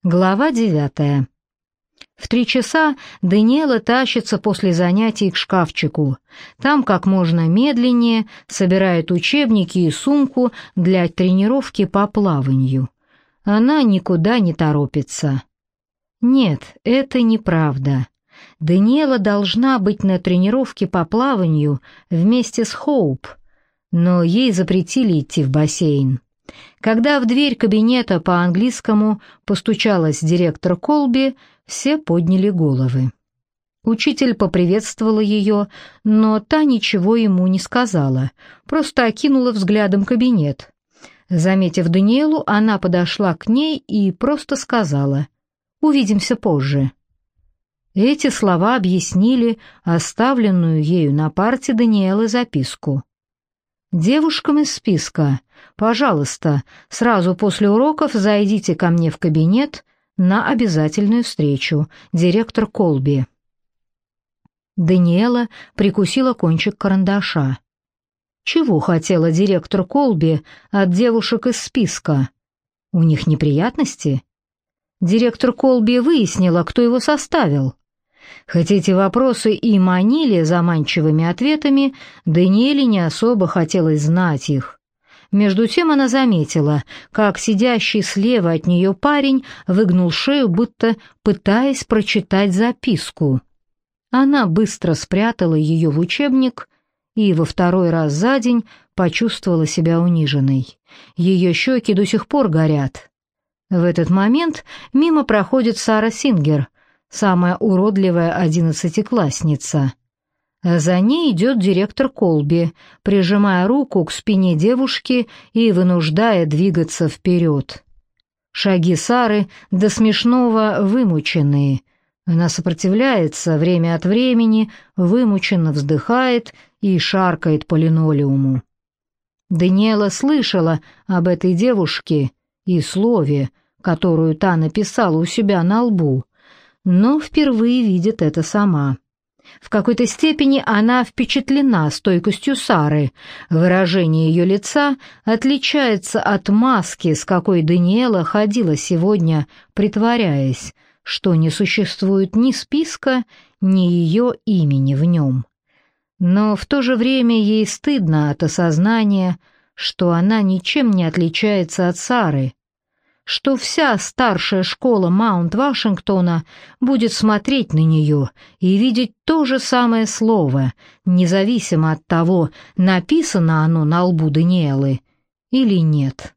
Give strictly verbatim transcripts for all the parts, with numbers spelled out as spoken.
Глава девятая. В три часа Даниэла тащится после занятий к шкафчику. Там как можно медленнее собирает учебники и сумку для тренировки по плаванию. Она никуда не торопится. Нет, это неправда. Даниэла должна быть на тренировке по плаванию вместе с Хоуп, но ей запретили идти в бассейн. Когда в дверь кабинета по-английскому постучалась директор Колби, все подняли головы. Учитель поприветствовала ее, но та ничего ему не сказала, просто окинула взглядом кабинет. Заметив Даниэлу, она подошла к ней и просто сказала: «Увидимся позже». Эти слова объяснили оставленную ею на парте Даниэлы записку. «Девушкам из списка, пожалуйста, сразу после уроков зайдите ко мне в кабинет на обязательную встречу. Директор Колби». Даниэла прикусила кончик карандаша. Чего хотела директор Колби от девушек из списка? У них неприятности? Директор Колби выяснила, кто его составил. Хоть эти вопросы и манили заманчивыми ответами, Даниэле не особо хотелось знать их. Между тем она заметила, как сидящий слева от нее парень выгнул шею, будто пытаясь прочитать записку. Она быстро спрятала ее в учебник и во второй раз за день почувствовала себя униженной. Ее щеки до сих пор горят. В этот момент мимо проходит Сара Сингер, самая уродливая одиннадцатиклассница. За ней идет директор Колби, прижимая руку к спине девушки и вынуждая двигаться вперед. Шаги Сары до смешного вымученные. Она сопротивляется время от времени, вымученно вздыхает и шаркает по линолеуму. Даниэла слышала об этой девушке и слове, которую та написала у себя на лбу, но впервые видит это сама. В какой-то степени она впечатлена стойкостью Сары. Выражение ее лица отличается от маски, с какой Даниэла ходила сегодня, притворяясь, что не существует ни списка, ни ее имени в нем. Но в то же время ей стыдно от осознания, что она ничем не отличается от Сары, что вся старшая школа Маунт-Вашингтона будет смотреть на нее и видеть то же самое слово, независимо от того, написано оно на лбу Даниэлы или нет.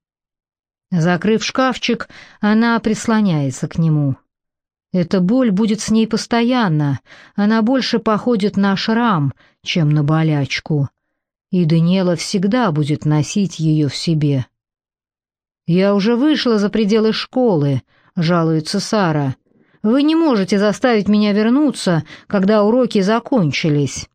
Закрыв шкафчик, она прислоняется к нему. Эта боль будет с ней постоянно, она больше походит на шрам, чем на болячку, и Даниэла всегда будет носить ее в себе. «Я уже вышла за пределы школы», — жалуется Сара. «Вы не можете заставить меня вернуться, когда уроки закончились».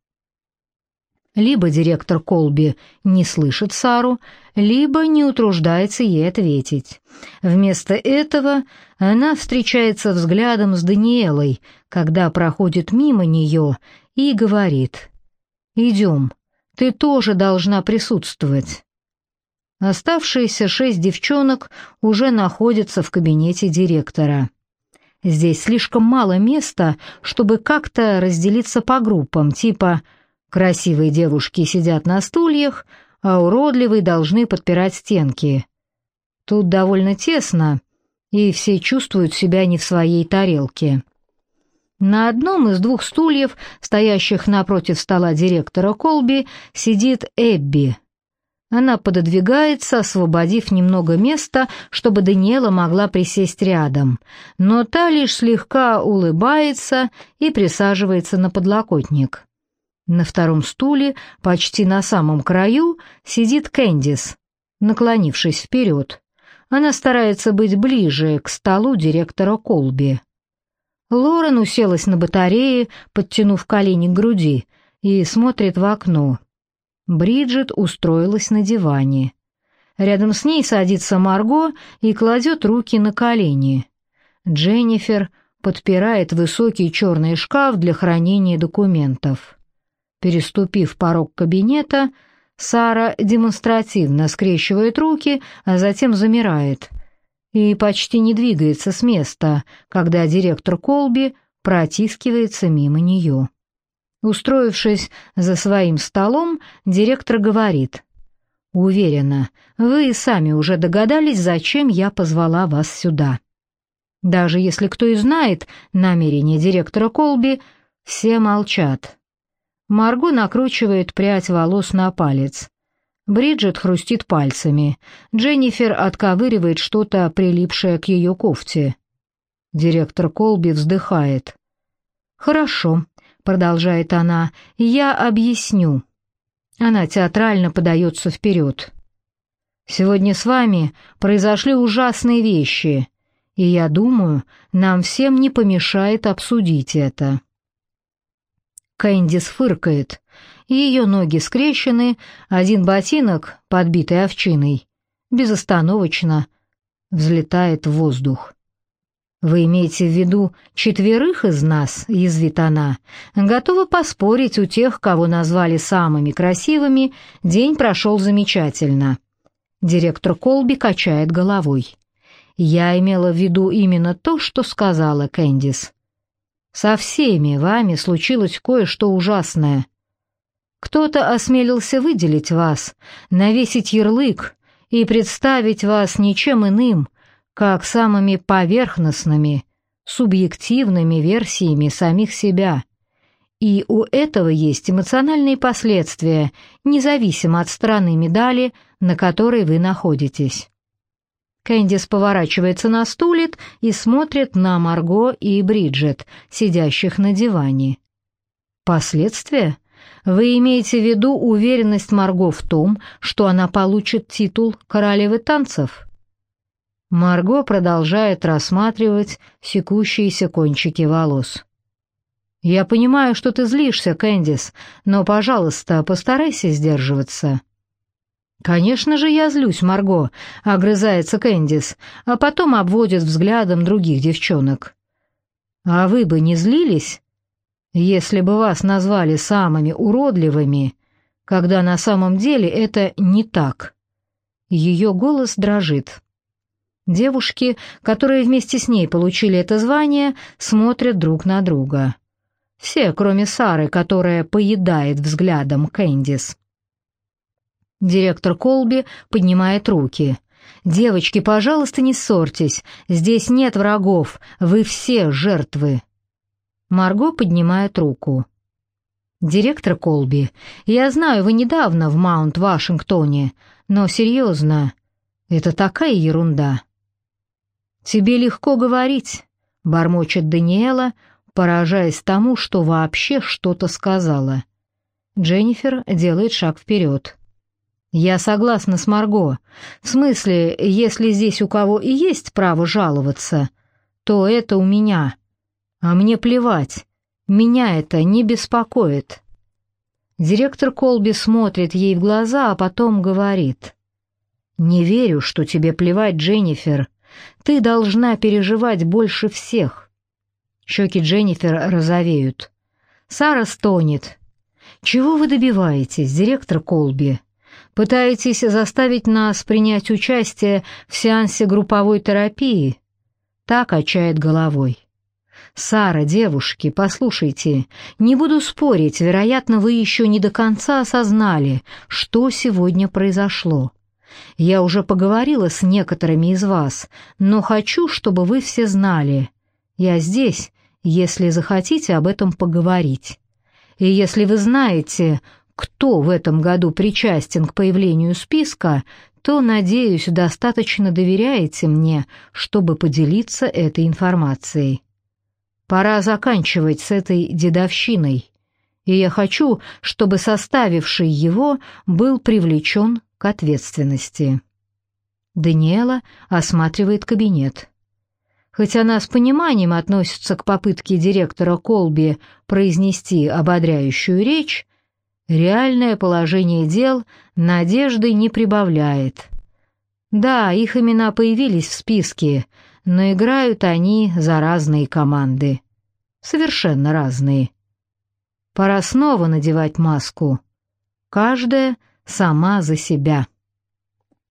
Либо директор Колби не слышит Сару, либо не утруждается ей ответить. Вместо этого она встречается взглядом с Даниэлой, когда проходит мимо нее, и говорит: «Идем, ты тоже должна присутствовать». Оставшиеся шесть девчонок уже находятся в кабинете директора. Здесь слишком мало места, чтобы как-то разделиться по группам, типа красивые девушки сидят на стульях, а уродливые должны подпирать стенки. Тут довольно тесно, и все чувствуют себя не в своей тарелке. На одном из двух стульев, стоящих напротив стола директора Колби, сидит Эбби. Она пододвигается, освободив немного места, чтобы Даниэла могла присесть рядом, но та лишь слегка улыбается и присаживается на подлокотник. На втором стуле, почти на самом краю, сидит Кэндис, наклонившись вперед. Она старается быть ближе к столу директора Колби. Лорен уселась на батарее, подтянув колени к груди, и смотрит в окно. Бриджит устроилась на диване. Рядом с ней садится Марго и кладет руки на колени. Дженнифер подпирает высокий черный шкаф для хранения документов. Переступив порог кабинета, Сара демонстративно скрещивает руки, а затем замирает. и почти не двигается с места, когда директор Колби протискивается мимо нее. Устроившись за своим столом, директор говорит: «Уверена, вы и сами уже догадались, зачем я позвала вас сюда». Даже если кто и знает намерения директора Колби, все молчат. Марго накручивает прядь волос на палец. Бриджит хрустит пальцами. Дженнифер отковыривает что-то, прилипшее к ее кофте. Директор Колби вздыхает. «Хорошо», — продолжает она, — «я объясню». Она театрально подается вперед. «Сегодня с вами произошли ужасные вещи, и я думаю, нам всем не помешает обсудить это». Кэндис фыркает. Ее ноги скрещены, один ботинок, подбитый овчиной, безостановочно взлетает в воздух. «Вы имеете в виду четверых из нас?» — язвит она. «Готова поспорить, у тех, кого назвали самыми красивыми, день прошел замечательно». Директор Колби качает головой. «Я имела в виду именно то, что сказала Кэндис. Со всеми вами случилось кое-что ужасное. Кто-то осмелился выделить вас, навесить ярлык и представить вас ничем иным, как самыми поверхностными, субъективными версиями самих себя. И у этого есть эмоциональные последствия, независимо от стороны медали, на которой вы находитесь». Кэндис поворачивается на стуле и смотрит на Марго и Бриджит, сидящих на диване. «Последствия? Вы имеете в виду уверенность Марго в том, что она получит титул королевы танцев?» Марго продолжает рассматривать секущиеся кончики волос. «Я понимаю, что ты злишься, Кэндис, но, пожалуйста, постарайся сдерживаться». «Конечно же я злюсь, Марго», — огрызается Кэндис, а потом обводит взглядом других девчонок. «А вы бы не злились, если бы вас назвали самыми уродливыми, когда на самом деле это не так?» Ее голос дрожит. Девушки, которые вместе с ней получили это звание, смотрят друг на друга. Все, кроме Сары, которая поедает взглядом Кэндис. Директор Колби поднимает руки. «Девочки, пожалуйста, не ссорьтесь. Здесь нет врагов. Вы все жертвы». Марго поднимает руку. «Директор Колби, я знаю, вы недавно в Маунт-Вашингтоне, но серьезно, это такая ерунда». «Тебе легко говорить», — бормочет Даниэла, поражаясь тому, что вообще что-то сказала. Дженнифер делает шаг вперед. «Я согласна с Марго. В смысле, если здесь у кого и есть право жаловаться, то это у меня. А мне плевать. Меня это не беспокоит». Директор Колби смотрит ей в глаза, а потом говорит: «Не верю, что тебе плевать, Дженнифер. Ты должна переживать больше всех». Щеки Дженнифер розовеют. Сара стонет. «Чего вы добиваетесь, директор Колби? Пытаетесь заставить нас принять участие в сеансе групповой терапии?» Та качает головой. «Сара, девушки, послушайте, не буду спорить, вероятно, вы еще не до конца осознали, что сегодня произошло. Я уже поговорила с некоторыми из вас, но хочу, чтобы вы все знали. Я здесь, если захотите об этом поговорить. И если вы знаете, кто в этом году причастен к появлению списка, то, надеюсь, достаточно доверяете мне, чтобы поделиться этой информацией. Пора заканчивать с этой дедовщиной, и я хочу, чтобы составивший его был привлечен к ответственности». Даниэла осматривает кабинет. Хоть она с пониманием относится к попытке директора Колби произнести ободряющую речь, реальное положение дел надежды не прибавляет. Да, их имена появились в списке, но играют они за разные команды. Совершенно разные. Пора снова надевать маску. Каждая сама за себя.